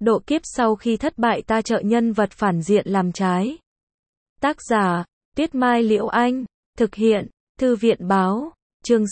Độ kiếp sau khi thất bại ta trợ nhân vật phản diện làm trái. Tác giả, Tuyết Mai Liễu Anh. Thực hiện, Thư viện Báo. Chương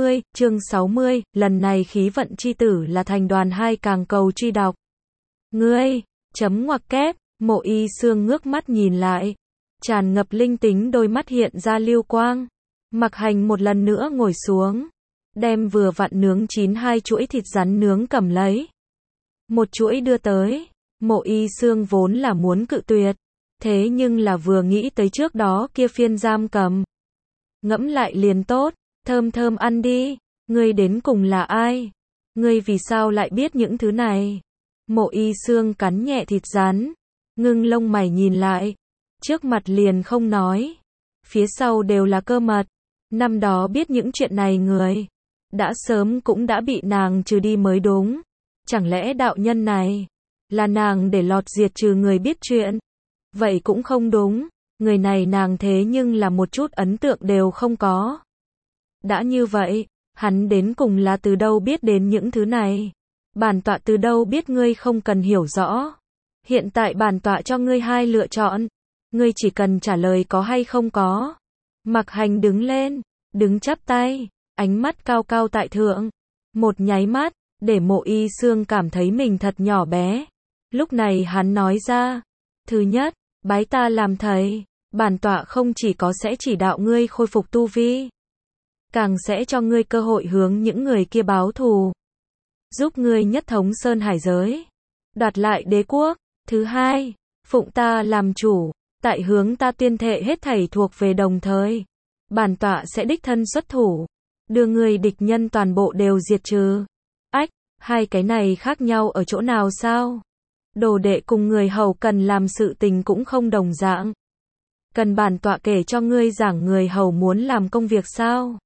60, lần này khí vận chi tử là thành đoàn 2 càng cầu truy đọc. Ngươi, chấm ngoặc kép, Mộ Y Xương ngước mắt nhìn lại. Tràn ngập linh tính đôi mắt hiện ra lưu quang. Mặc Hành một lần nữa ngồi xuống. Đem vừa vặn nướng chín 2 chuỗi thịt rắn nướng cầm lấy. Một chuỗi đưa tới. Mộ Y Xương vốn là muốn cự tuyệt. Thế nhưng là vừa nghĩ tới trước đó kia phiên giam cầm. Ngẫm lại liền tốt. Thơm thơm ăn đi. Ngươi đến cùng là ai? Ngươi vì sao lại biết những thứ này? Mộ Y Xương cắn nhẹ thịt rắn. Ngưng lông mày nhìn lại. Trước mặt liền không nói. Phía sau đều là cơ mật. Năm đó biết những chuyện này người. Đã sớm cũng đã bị nàng trừ đi mới đúng. Chẳng lẽ đạo nhân này là nàng để lọt diệt trừ người biết chuyện? Vậy cũng không đúng. Người này nàng thế nhưng là một chút ấn tượng đều không có. Đã như vậy, hắn đến cùng là từ đâu biết đến những thứ này? Bản tọa từ đâu biết ngươi không cần hiểu rõ? Hiện tại bản tọa cho ngươi 2 lựa chọn. Ngươi chỉ cần trả lời có hay không có. Mặc Hành đứng lên, đứng chắp tay, ánh mắt cao cao tại thượng. Một nháy mắt, để Mộ Y Xương cảm thấy mình thật nhỏ bé. Lúc này hắn nói ra. Thứ nhất, bái ta làm thầy. Bản tọa không chỉ có sẽ chỉ đạo ngươi khôi phục tu vi. Càng sẽ cho ngươi cơ hội hướng những người kia báo thù. Giúp ngươi nhất thống sơn hải giới. Đoạt lại đế quốc. Thứ hai, phụng ta làm chủ. Tại hướng ta tuyên thệ hết thảy thuộc về đồng thời. Bản tọa sẽ đích thân xuất thủ. Đưa người địch nhân toàn bộ đều diệt trừ. Ách, 2 cái này khác nhau ở chỗ nào sao? Đồ đệ cùng người hầu cần làm sự tình cũng không đồng dạng. Cần bản tọa kể cho ngươi giảng người hầu muốn làm công việc sao?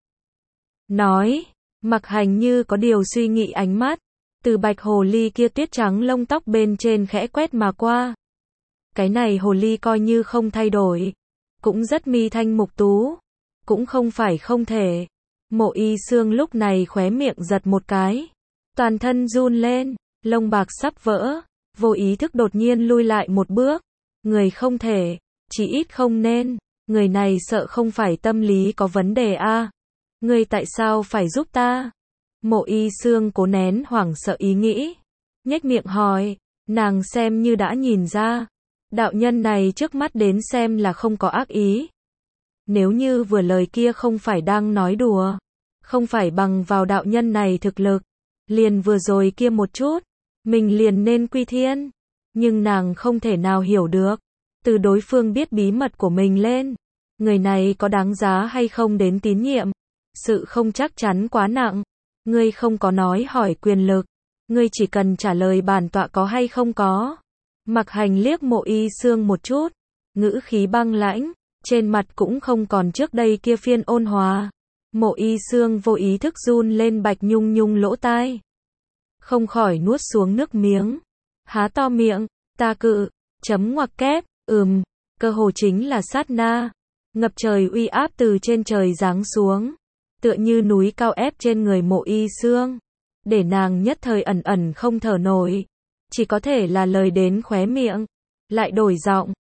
Nói, Mặc Hành như có điều suy nghĩ ánh mắt. Từ bạch hồ ly kia tuyết trắng lông tóc bên trên khẽ quét mà qua. Cái này hồ ly coi như không thay đổi. Cũng rất mi thanh mục tú. Cũng không phải không thể. Mộ Y Xương lúc này khóe miệng giật một cái. Toàn thân run lên. Lông bạc sắp vỡ. Vô ý thức đột nhiên lui lại một bước. Người không thể. Chỉ ít không nên. Người này sợ không phải tâm lý có vấn đề a. Người tại sao phải giúp ta? Mộ Y Xương cố nén hoảng sợ ý nghĩ. Nhếch miệng hỏi. Nàng xem như đã nhìn ra. Đạo nhân này trước mắt đến xem là không có ác ý. Nếu như vừa lời kia không phải đang nói đùa. Không phải bằng vào đạo nhân này thực lực. Liền vừa rồi kia một chút. Mình liền nên quy thiên. Nhưng nàng không thể nào hiểu được. Từ đối phương biết bí mật của mình lên. Người này có đáng giá hay không đến tín nhiệm. Sự không chắc chắn quá nặng. Ngươi không có nói hỏi quyền lực. Ngươi chỉ cần trả lời bản tọa có hay không có. Mặc Hành liếc Mộ Y Xương một chút. Ngữ khí băng lãnh. Trên mặt cũng không còn trước đây kia phiên ôn hòa. Mộ Y Xương vô ý thức run lên bạch nhung nhung lỗ tai. Không khỏi nuốt xuống nước miếng. Há to miệng. Ta cự. Chấm ngoặc kép. Cơ hồ chính là sát na. Ngập trời uy áp từ trên trời giáng xuống. Tựa như núi cao ép trên người Mộ Y Xương. Để nàng nhất thời ẩn ẩn không thở nổi. Chỉ có thể là lời đến khóe miệng. Lại đổi giọng.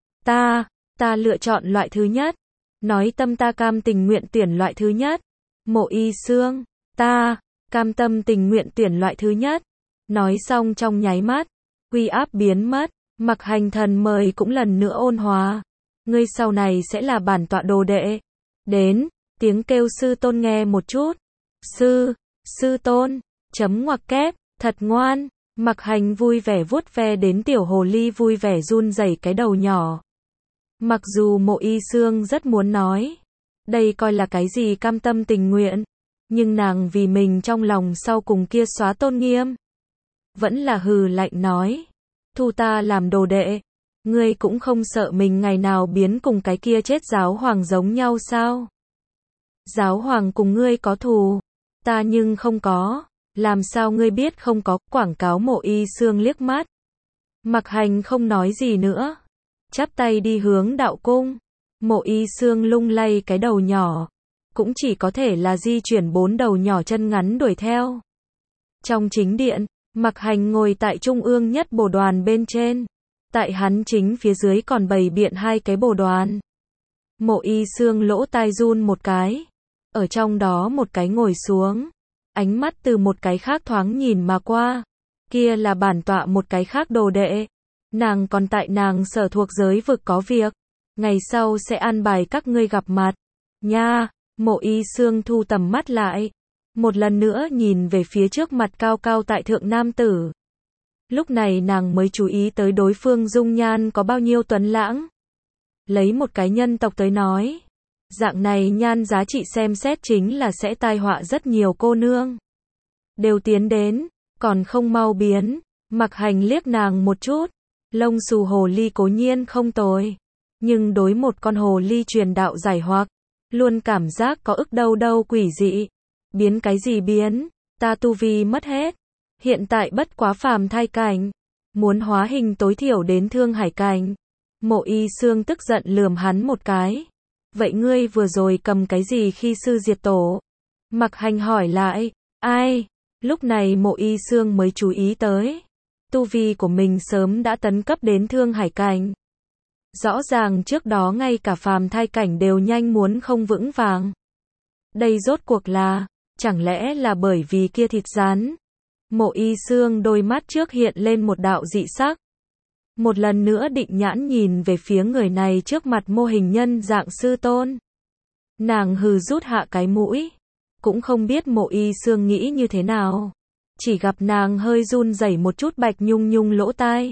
Ta lựa chọn loại thứ nhất. Nói tâm ta cam tình nguyện tuyển loại thứ nhất. Mộ Y Xương. Ta cam tâm tình nguyện tuyển loại thứ nhất. Nói xong trong nháy mắt. Uy áp biến mất. Mặc Hành thần mời cũng lần nữa ôn hòa. Ngươi sau này sẽ là bản tọa đồ đệ. Đến. Tiếng kêu sư tôn nghe một chút. Sư tôn. Chấm ngoặc kép. Thật ngoan. Mặc Hành vui vẻ vuốt ve đến tiểu hồ ly vui vẻ run rẩy cái đầu nhỏ. Mặc dù Mộ Y Xương rất muốn nói. Đây coi là cái gì cam tâm tình nguyện. Nhưng nàng vì mình trong lòng sau cùng kia xóa tôn nghiêm. Vẫn là hừ lạnh nói. Thu ta làm đồ đệ. Ngươi cũng không sợ mình ngày nào biến cùng cái kia chết giáo hoàng giống nhau sao? Giáo hoàng cùng ngươi có thù. Ta nhưng không có. Làm sao ngươi biết không có? Quảng cáo Mộ Y Xương liếc mắt. Mặc Hành không nói gì nữa. Chắp tay đi hướng đạo cung. Mộ Y Xương lung lay cái đầu nhỏ. Cũng chỉ có thể là di chuyển 4 đầu nhỏ chân ngắn đuổi theo. Trong chính điện, Mạc Hành ngồi tại trung ương nhất bồ đoàn bên trên. Tại hắn chính phía dưới còn bày biện hai cái bồ đoàn. Mộ Y Xương lỗ tai run một cái. Ở trong đó một cái ngồi xuống. Ánh mắt từ một cái khác thoáng nhìn mà qua. Kia là bản tọa một cái khác đồ đệ. Nàng còn tại nàng sở thuộc giới vực có việc. Ngày sau sẽ an bài các ngươi gặp mặt. Nha, Mộ Y Xương thu tầm mắt lại. Một lần nữa nhìn về phía trước mặt cao cao tại thượng nam tử. Lúc này nàng mới chú ý tới đối phương dung nhan có bao nhiêu tuấn lãng. Lấy một cái nhân tộc tới nói. Dạng này nhan giá trị xem xét chính là sẽ tai họa rất nhiều cô nương. Đều tiến đến, còn không mau biến. Mạc Hành liếc nàng một chút. Lông xù hồ ly cố nhiên không tồi. Nhưng đối một con hồ ly truyền đạo giải hoặc. Luôn cảm giác có ức đâu đâu quỷ dị. Biến cái gì biến, ta tu vi mất hết. Hiện tại bất quá phàm thai cảnh. Muốn hóa hình tối thiểu đến thương hải cảnh. Mộ Y Xương tức giận lườm hắn một cái. Vậy ngươi vừa rồi cầm cái gì khi sư diệt tổ? Mạc Hành hỏi lại, ai? Lúc này Mộ Y Xương mới chú ý tới. Tu vi của mình sớm đã tấn cấp đến thương hải cảnh. Rõ ràng trước đó ngay cả phàm thai cảnh đều nhanh muốn không vững vàng. Đây rốt cuộc là, chẳng lẽ là bởi vì kia thịt rắn? Mộ Y Xương đôi mắt trước hiện lên một đạo dị sắc. Một lần nữa định nhãn nhìn về phía người này trước mặt mô hình nhân dạng sư tôn. Nàng hừ rút hạ cái mũi. Cũng không biết Mộ Y Xương nghĩ như thế nào. Chỉ gặp nàng hơi run rẩy một chút bạch nhung nhung lỗ tai.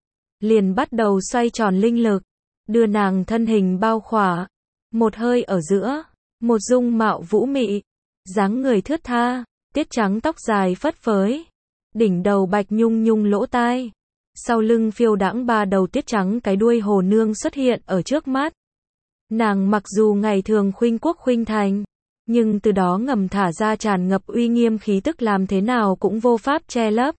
Liền bắt đầu xoay tròn linh lực. Đưa nàng thân hình bao khỏa. Một hơi ở giữa. Một dung mạo vũ mị. Dáng người thướt tha. Tiết trắng tóc dài phất phới. Đỉnh đầu bạch nhung nhung lỗ tai. Sau lưng phiêu đãng ba đầu tiết trắng cái đuôi hồ nương xuất hiện ở trước mắt. Nàng mặc dù ngày thường khuynh quốc khuynh thành. Nhưng từ đó ngầm thả ra tràn ngập uy nghiêm khí tức làm thế nào cũng vô pháp che lấp.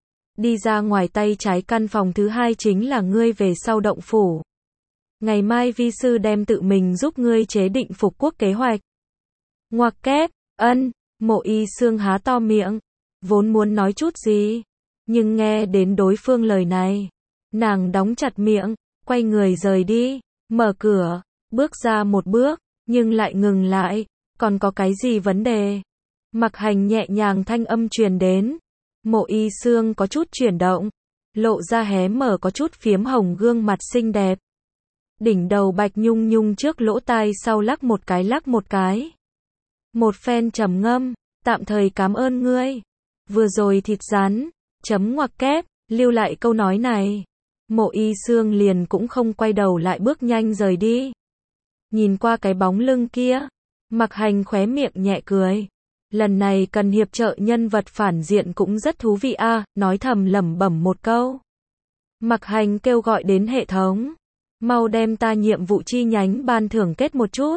Đi ra ngoài tay trái căn phòng thứ hai chính là ngươi về sau động phủ. Ngày mai vi sư đem tự mình giúp ngươi chế định phục quốc kế hoạch. Ngoặc kép, Mộ Y Xương há to miệng. Vốn muốn nói chút gì. Nhưng nghe đến đối phương lời này. Nàng đóng chặt miệng, quay người rời đi, mở cửa, bước ra một bước, nhưng lại ngừng lại. Còn có cái gì vấn đề? Mạc Hành nhẹ nhàng thanh âm truyền đến. Mộ Y Xương có chút chuyển động. Lộ ra hé mở có chút phiếm hồng gương mặt xinh đẹp. Đỉnh đầu bạch nhung nhung trước lỗ tai sau lắc một cái lắc một cái. Một phen trầm ngâm, tạm thời cảm ơn ngươi. Vừa rồi thịt rắn, chấm ngoặc kép, lưu lại câu nói này. Mộ Y Xương liền cũng không quay đầu lại bước nhanh rời đi. Nhìn qua cái bóng lưng kia, Mạc Hành khóe miệng nhẹ cười. Lần này cần hiệp trợ nhân vật phản diện cũng rất thú vị a, nói thầm lẩm bẩm một câu. Mạc Hành kêu gọi đến hệ thống. Mau đem ta nhiệm vụ chi nhánh ban thưởng kết một chút.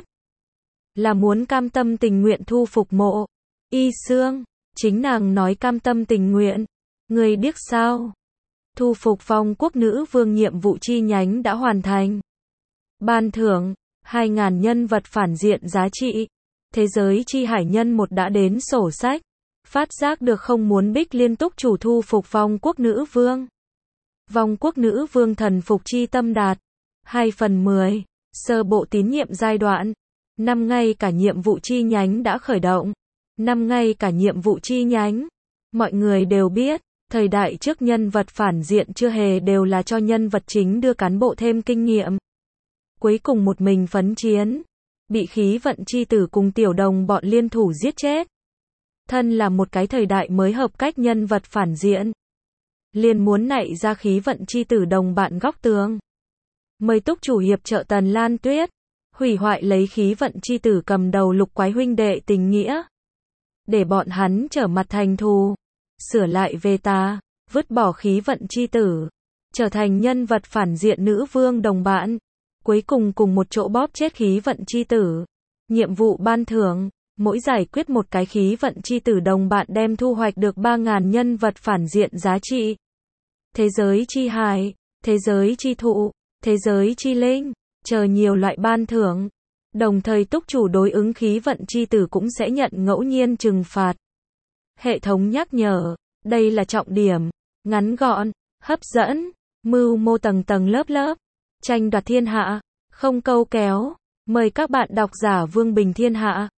Là muốn cam tâm tình nguyện thu phục Mộ Y Xương. Chính nàng nói cam tâm tình nguyện. Người điếc sao? Thu phục Phong Quốc Nữ Vương nhiệm vụ chi nhánh đã hoàn thành. Ban thưởng 2.000 nhân vật phản diện giá trị. Thế giới chi hải nhân một đã đến sổ sách. Phát giác được không muốn bích liên túc chủ thu phục Phong Quốc Nữ Vương. Phong Quốc Nữ Vương thần phục chi tâm đạt 2/10. Sơ bộ tín nhiệm giai đoạn. Năm ngay cả nhiệm vụ chi nhánh đã khởi động. Năm ngay cả nhiệm vụ chi nhánh. Mọi người đều biết, thời đại trước nhân vật phản diện chưa hề đều là cho nhân vật chính đưa cán bộ thêm kinh nghiệm. Cuối cùng một mình phấn chiến. Bị khí vận chi tử cùng tiểu đồng bọn liên thủ giết chết. Thân là một cái thời đại mới hợp cách nhân vật phản diện. Liền muốn nảy ra khí vận chi tử đồng bạn góc tường. Mời túc chủ hiệp trợ Tần Lan Tuyết. Hủy hoại lấy khí vận chi tử cầm đầu lục quái huynh đệ tình nghĩa. Để bọn hắn trở mặt thành thù. Sửa lại về tà. Vứt bỏ khí vận chi tử. Trở thành nhân vật phản diện nữ vương đồng bạn. Cuối cùng cùng một chỗ bóp chết khí vận chi tử. Nhiệm vụ ban thưởng. Mỗi giải quyết một cái khí vận chi tử đồng bạn đem thu hoạch được 3.000 nhân vật phản diện giá trị. Thế giới chi hải. Thế giới chi thụ. Thế giới chi linh. Chờ nhiều loại ban thưởng. Đồng thời túc chủ đối ứng khí vận chi tử cũng sẽ nhận ngẫu nhiên trừng phạt. Hệ thống nhắc nhở. Đây là trọng điểm. Ngắn gọn, hấp dẫn, mưu mô tầng tầng lớp lớp. Tranh đoạt thiên hạ, không câu kéo. Mời các bạn độc giả Vương Bình Thiên Hạ.